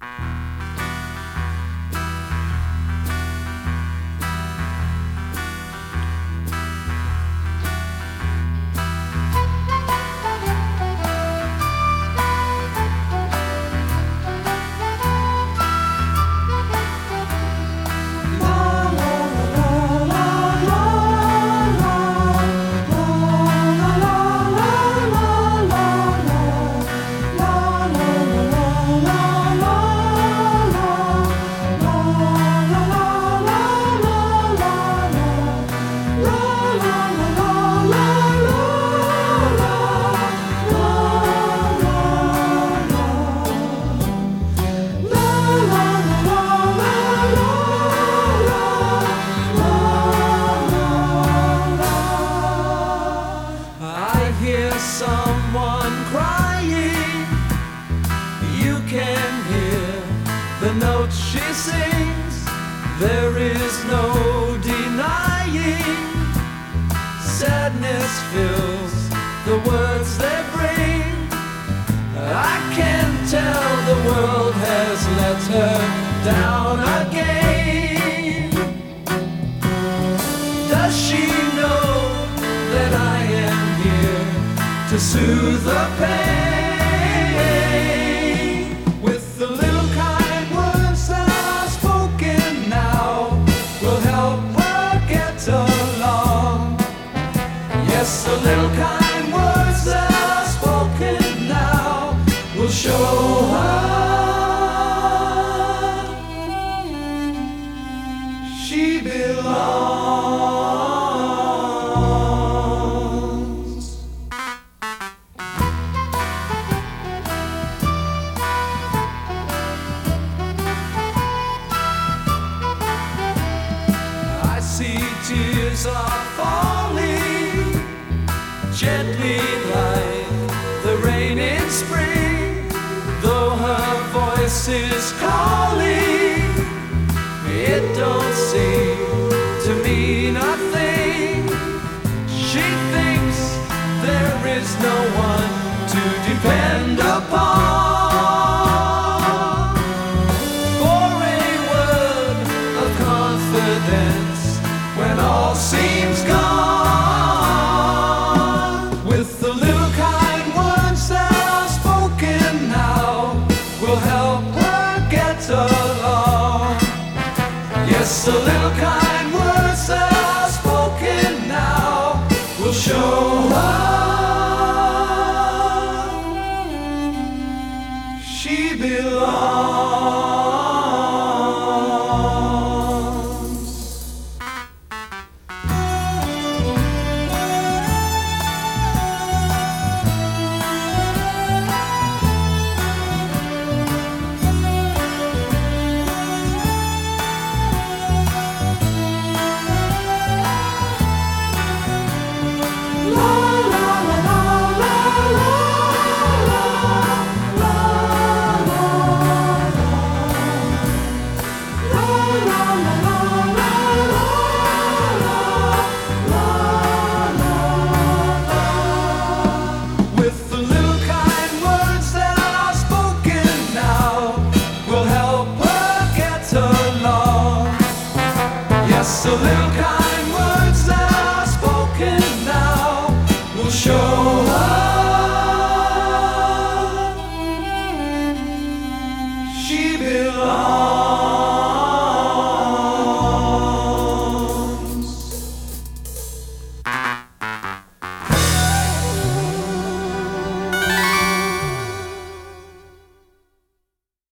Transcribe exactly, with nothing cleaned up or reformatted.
Someone crying, you can hear the notes she sings. There is no denying, sadness fills the words they bring. I can tell the world has let her down again. Does she know that I am here to soothe the pain? With the little kind words that are spoken now will help her get along. Yes, the little kind words that are spoken now will show her she belongs. See tears are falling gently like the rain in spring. Though her voice is calling, it don't seem to mean a thing. She thinks there is no one to depend upon for a word of confidence when all seems gone. With the little kind words that are spoken now will help her get along. Yes, the little kind words that are spoken now will show her she belongs. Yes, the little kind words that are spoken now will show her she belongs.